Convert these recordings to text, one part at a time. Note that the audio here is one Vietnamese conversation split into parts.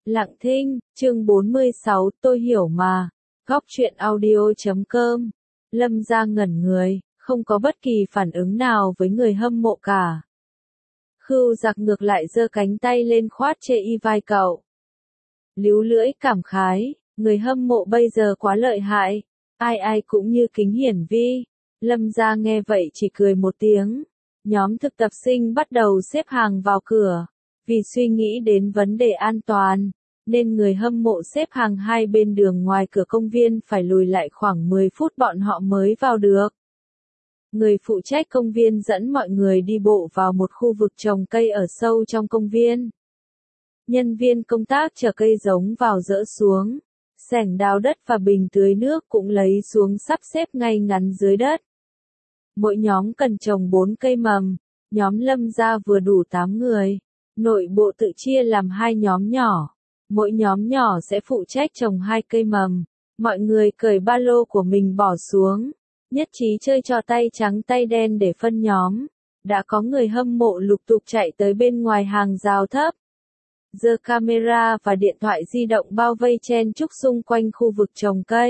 Lặng thinh, chương 46, tôi hiểu mà. Góc truyện audio.com. Lâm Gia ngẩn người, không có bất kỳ phản ứng nào với người hâm mộ cả. Khưu Giặc ngược lại giơ cánh tay lên khoát chê y vai cậu. Líu lưỡi cảm khái, người hâm mộ bây giờ quá lợi hại, ai ai cũng như kính hiển vi. Lâm Gia nghe vậy chỉ cười một tiếng. Nhóm thực tập sinh bắt đầu xếp hàng vào cửa. Vì suy nghĩ đến vấn đề an toàn, nên người hâm mộ xếp hàng hai bên đường ngoài cửa công viên phải lùi lại khoảng 10 phút bọn họ mới vào được. Người phụ trách công viên dẫn mọi người đi bộ vào một khu vực trồng cây ở sâu trong công viên. Nhân viên công tác chở cây giống vào dỡ xuống. Xẻng đào đất và bình tưới nước cũng lấy xuống sắp xếp ngay ngắn dưới đất. Mỗi nhóm cần trồng 4 cây mầm. Nhóm Lâm Gia vừa đủ 8 người. Nội bộ tự chia làm 2 nhóm nhỏ. Mỗi nhóm nhỏ sẽ phụ trách trồng 2 cây mầm. Mọi người cởi ba lô của mình bỏ xuống. Nhất trí chơi trò tay trắng tay đen để phân nhóm. Đã có người hâm mộ lục tục chạy tới bên ngoài hàng rào thấp. Giơ camera và điện thoại di động bao vây chen chúc xung quanh khu vực trồng cây.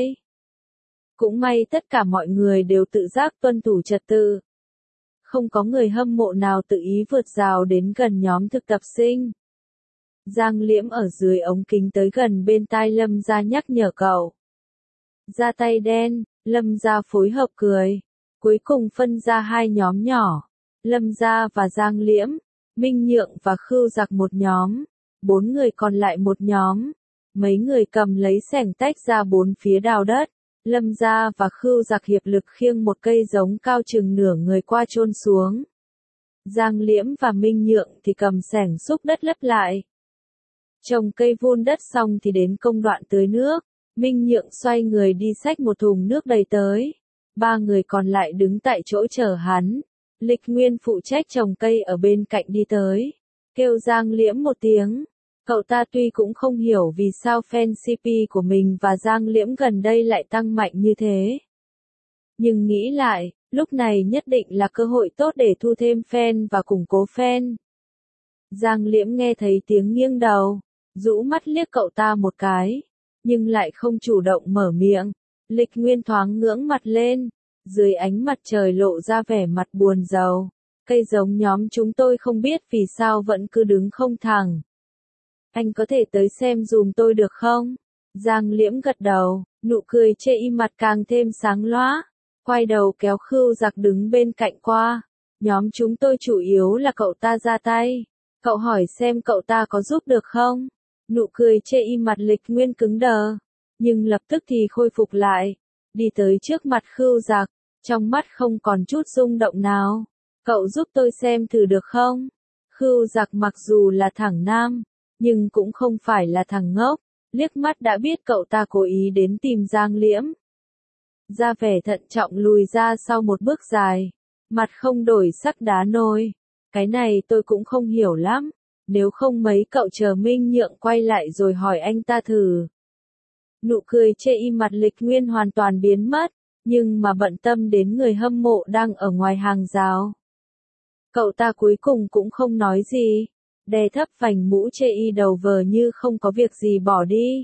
Cũng may tất cả mọi người đều tự giác tuân thủ trật tự. Không có người hâm mộ nào tự ý vượt rào đến gần nhóm thực tập sinh. Giang Liễm ở dưới ống kính tới gần bên tai Lâm Gia nhắc nhở cậu. Ra tay đen, Lâm Gia phối hợp cười. Cuối cùng phân ra 2 nhóm nhỏ. Lâm Gia và Giang Liễm, Minh Nhượng và Khưu Giặc một nhóm. 4 người còn lại một nhóm. Mấy người cầm lấy xẻng tách ra 4 phía đào đất. Lâm Gia và Khưu Giặc hiệp lực khiêng một cây giống cao chừng nửa người qua chôn xuống. Giang Liễm và Minh Nhượng thì cầm xẻng xúc đất lấp lại. Trồng cây vun đất xong thì đến công đoạn tưới nước. Minh Nhượng xoay người đi xách một thùng nước đầy tới. 3 người còn lại đứng tại chỗ chờ hắn. Lịch Nguyên phụ trách trồng cây ở bên cạnh đi tới. Kêu Giang Liễm một tiếng. Cậu ta tuy cũng không hiểu vì sao fan CP của mình và Giang Liễm gần đây lại tăng mạnh như thế. Nhưng nghĩ lại, lúc này nhất định là cơ hội tốt để thu thêm fan và củng cố fan. Giang Liễm nghe thấy tiếng nghiêng đầu, rũ mắt liếc cậu ta một cái, nhưng lại không chủ động mở miệng. Lịch Nguyên thoáng ngưỡng mặt lên, dưới ánh mặt trời lộ ra vẻ mặt buồn rầu. Cây giống nhóm chúng tôi không biết vì sao vẫn cứ đứng không thẳng. Anh có thể tới xem dùm tôi được không? Giang Liễm gật đầu, nụ cười chê y mặt càng thêm sáng lóa. Quay đầu kéo Khưu Giặc đứng bên cạnh qua. Nhóm chúng tôi chủ yếu là cậu ta ra tay. Cậu hỏi xem cậu ta có giúp được không? Nụ cười chê y mặt Lịch Nguyên cứng đờ. Nhưng lập tức thì khôi phục lại. Đi tới trước mặt Khưu Giặc. Trong mắt không còn chút rung động nào. Cậu giúp tôi xem thử được không? Khưu Giặc mặc dù là thằng nam, nhưng cũng không phải là thằng ngốc, liếc mắt đã biết cậu ta cố ý đến tìm Giang Liễm. Ra vẻ thận trọng lùi ra sau một bước dài, mặt không đổi sắc đá nôi. Cái này tôi cũng không hiểu lắm, nếu không mấy cậu chờ Minh Nhượng quay lại rồi hỏi anh ta thử. Nụ cười chê y mặt Lịch Nguyên hoàn toàn biến mất, nhưng mà bận tâm đến người hâm mộ đang ở ngoài hàng rào. Cậu ta cuối cùng cũng không nói gì, đè thấp vành mũ chê y đầu vờ như không có việc gì bỏ đi.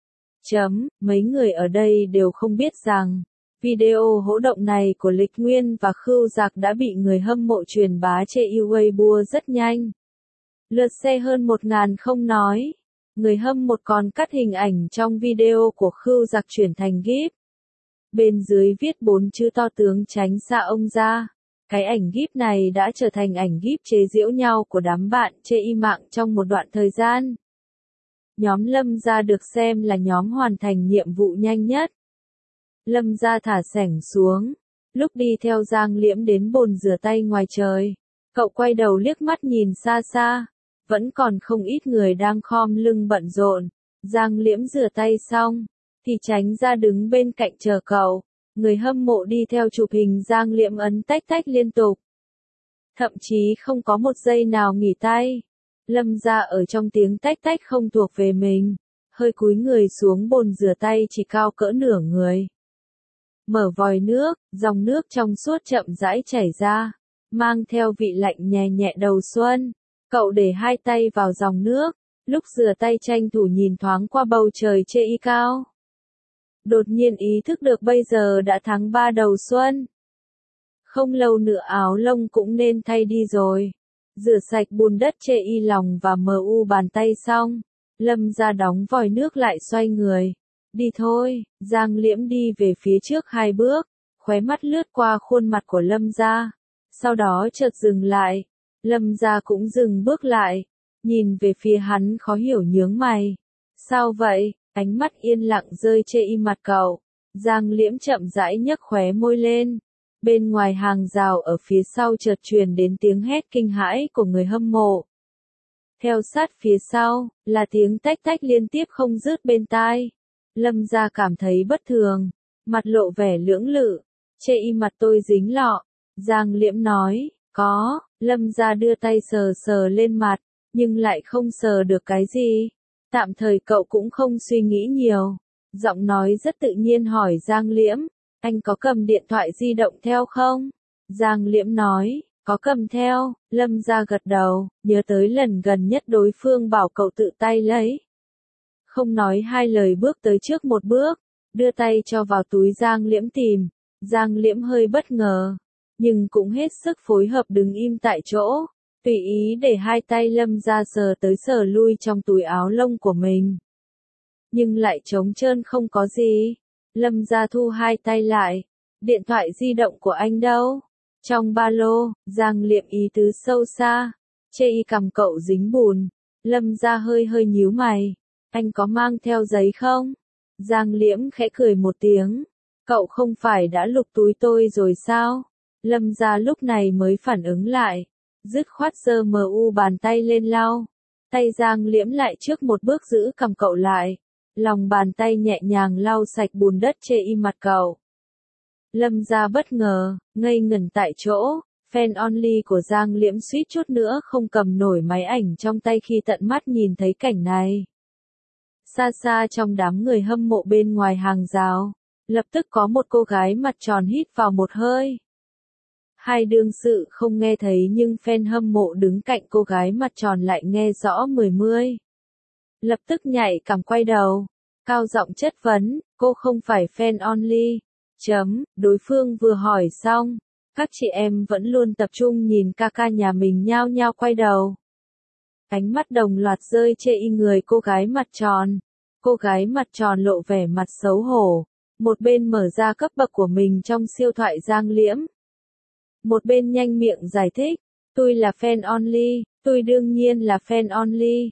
Mấy người ở đây đều không biết rằng, video hỗn động này của Lịch Nguyên và Khưu Giặc đã bị người hâm mộ truyền bá chê y Weibo rất nhanh. Lượt xe hơn 1000 không nói. Người hâm mộ còn cắt hình ảnh trong video của Khưu Giặc chuyển thành GIF. Bên dưới viết 4 chữ to tướng tránh xa ông ra. Cái ảnh GIF này đã trở thành ảnh GIF chế giễu nhau của đám bạn chê y mạng trong một đoạn thời gian. Nhóm Lâm Gia được xem là nhóm hoàn thành nhiệm vụ nhanh nhất. Lâm Gia thả xẻng xuống. Lúc đi theo Giang Liễm đến bồn rửa tay ngoài trời, cậu quay đầu liếc mắt nhìn xa xa. Vẫn còn không ít người đang khom lưng bận rộn. Giang Liễm rửa tay xong, thì tránh ra đứng bên cạnh chờ cậu. Người hâm mộ đi theo chụp hình Giang Liễm ấn tách tách liên tục. Thậm chí không có một giây nào nghỉ tay. Lâm Gia ở trong tiếng tách tách không thuộc về mình. Hơi cúi người xuống bồn rửa tay chỉ cao cỡ nửa người. Mở vòi nước, dòng nước trong suốt chậm rãi chảy ra. Mang theo vị lạnh nhẹ nhẹ đầu xuân. Cậu để 2 tay vào dòng nước. lúc rửa tay tranh thủ nhìn thoáng qua bầu trời chê y cao. Đột nhiên ý thức được bây giờ đã tháng 3 đầu xuân. Không lâu nữa áo lông cũng nên thay đi rồi. Rửa sạch bùn đất chê y lòng và mu bàn tay xong, Lâm Gia đóng vòi nước lại xoay người. Đi thôi, Giang Liễm đi về phía trước 2 bước, khóe mắt lướt qua khuôn mặt của Lâm Gia. Sau đó chợt dừng lại, Lâm Gia cũng dừng bước lại, nhìn về phía hắn khó hiểu nhướng mày. Sao vậy? Ánh mắt yên lặng rơi trên y mặt cậu. Giang Liễm chậm rãi nhấc khóe môi lên. Bên ngoài hàng rào ở phía sau chợt truyền đến tiếng hét kinh hãi của người hâm mộ. Theo sát phía sau, là tiếng tách tách liên tiếp không dứt bên tai. Lâm Gia cảm thấy bất thường, mặt lộ vẻ lưỡng lự. Chê y mặt tôi dính lọ. Giang Liễm nói, có. Lâm Gia đưa tay sờ sờ lên mặt, nhưng lại không sờ được cái gì. Tạm thời cậu cũng không suy nghĩ nhiều. Giọng nói rất tự nhiên hỏi Giang Liễm, anh có cầm điện thoại di động theo không? Giang Liễm nói, có cầm theo. Lâm Gia gật đầu, nhớ tới lần gần nhất đối phương bảo cậu tự tay lấy. Không nói hai lời bước tới trước một bước, đưa tay cho vào túi Giang Liễm tìm. Giang Liễm hơi bất ngờ, nhưng cũng hết sức phối hợp đứng im tại chỗ. Tùy ý để hai tay Lâm Gia sờ tới sờ lui trong túi áo lông của mình. Nhưng lại trống trơn không có gì. Lâm Gia thu hai tay lại. Điện thoại di động của anh đâu? Trong ba lô. Giang Liễm ý tứ sâu xa. Chê y cầm cậu dính bùn. Lâm Gia hơi hơi nhíu mày. Anh có mang theo giấy không? Giang Liễm khẽ cười một tiếng. Cậu không phải đã lục túi tôi rồi sao? Lâm Gia lúc này mới phản ứng lại. Dứt khoát giơ mu bàn tay lên lau. Tay Giang Liễm lại trước một bước giữ cầm cậu lại. Lòng bàn tay nhẹ nhàng lau sạch bùn đất chê y mặt cậu. Lâm Gia bất ngờ, ngây ngẩn tại chỗ. Fan only của Giang Liễm suýt chút nữa không cầm nổi máy ảnh trong tay khi tận mắt nhìn thấy cảnh này. Xa xa trong đám người hâm mộ bên ngoài hàng rào, lập tức có một cô gái mặt tròn hít vào một hơi. Hai đương sự không nghe thấy nhưng fan hâm mộ đứng cạnh cô gái mặt tròn lại nghe rõ mười mươi. Lập tức nhảy cằm quay đầu, cao giọng chất vấn, cô không phải fan only. Đối phương vừa hỏi xong, các chị em vẫn luôn tập trung nhìn ca ca nhà mình nhao nhao quay đầu. Ánh mắt đồng loạt rơi chê y người cô gái mặt tròn. Cô gái mặt tròn lộ vẻ mặt xấu hổ, một bên mở ra cấp bậc của mình trong siêu thoại Giang Liễm. Một bên nhanh miệng giải thích, tôi là fan only, tôi đương nhiên là fan only.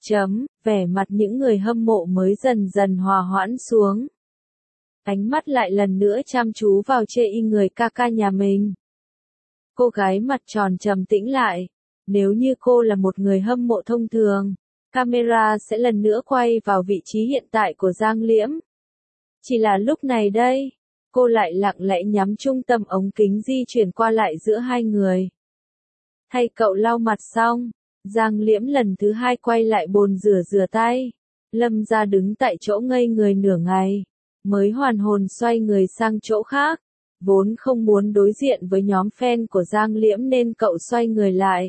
Vẻ mặt những người hâm mộ mới dần dần hòa hoãn xuống. Ánh mắt lại lần nữa chăm chú vào chê y người ca ca nhà mình. Cô gái mặt tròn trầm tĩnh lại. Nếu như cô là một người hâm mộ thông thường, camera sẽ lần nữa quay vào vị trí hiện tại của Giang Liễm. Chỉ là lúc này đây, cô lại lặng lẽ nhắm trung tâm ống kính di chuyển qua lại giữa hai người. Thay cậu lau mặt xong, Giang Liễm lần thứ hai quay lại bồn rửa tay. Lâm Gia đứng tại chỗ ngây người nửa ngày, mới hoàn hồn xoay người sang chỗ khác. Vốn không muốn đối diện với nhóm fan của Giang Liễm nên cậu xoay người lại.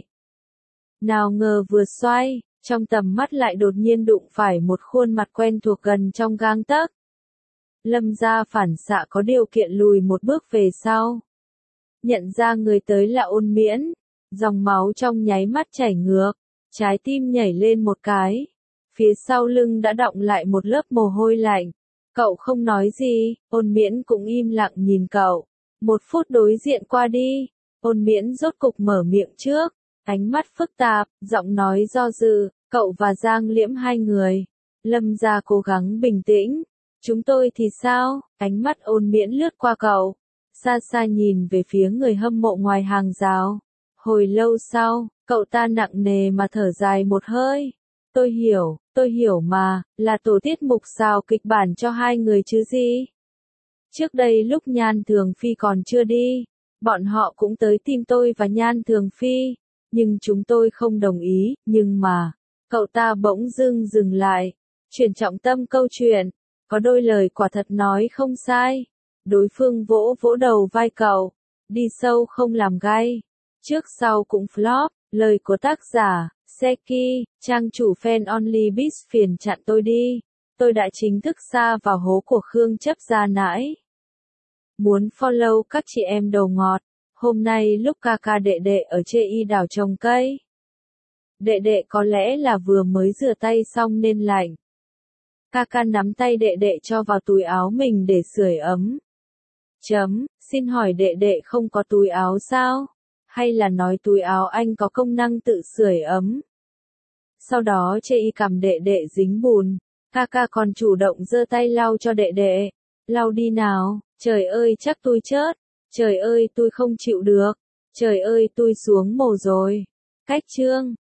Nào ngờ vừa xoay, trong tầm mắt lại đột nhiên đụng phải một khuôn mặt quen thuộc gần trong gang tấc. Lâm Gia phản xạ có điều kiện lùi một bước về sau. Nhận ra người tới là Ôn Miễn, dòng máu trong nháy mắt chảy ngược, trái tim nhảy lên một cái. Phía sau lưng đã đọng lại một lớp mồ hôi lạnh. Cậu không nói gì, Ôn Miễn cũng im lặng nhìn cậu. 1 phút đối diện qua đi, Ôn Miễn rốt cục mở miệng trước. Ánh mắt phức tạp, giọng nói do dự, cậu và Giang Liễm hai người. Lâm Gia cố gắng bình tĩnh. Chúng tôi thì sao? Ánh mắt Ôn Miễn lướt qua cậu. Xa xa nhìn về phía người hâm mộ ngoài hàng rào. Hồi lâu sau, cậu ta nặng nề mà thở dài một hơi. Tôi hiểu mà, là tổ tiết mục xào kịch bản cho hai người chứ gì. Trước đây lúc Nhan Thường Phi còn chưa đi, bọn họ cũng tới tìm tôi và Nhan Thường Phi. Nhưng chúng tôi không đồng ý, nhưng mà, cậu ta bỗng dưng dừng lại, chuyển trọng tâm câu chuyện, có đôi lời quả thật nói không sai. Đối phương vỗ vỗ đầu vai cậu, đi sâu không làm gai, trước sau cũng flop, lời của tác giả, Seki, trang chủ fan only biz phiền chặn tôi đi. Tôi đã chính thức sa vào hố của Khương chấp gia nãi. Muốn follow các chị em đầu ngọt. Hôm nay lúc ca ca đệ đệ ở chê y đào trồng cây. Đệ đệ có lẽ là vừa mới rửa tay xong nên lạnh. Ca ca nắm tay đệ đệ cho vào túi áo mình để sưởi ấm. Xin hỏi đệ đệ không có túi áo sao? Hay là nói túi áo anh có công năng tự sưởi ấm? Sau đó chê y cầm đệ đệ dính bùn. Ca ca còn chủ động giơ tay lau cho đệ đệ. Lau đi nào, trời ơi chắc tôi chết. Trời ơi tôi không chịu được. Trời ơi tôi xuống mồ rồi. Cách chương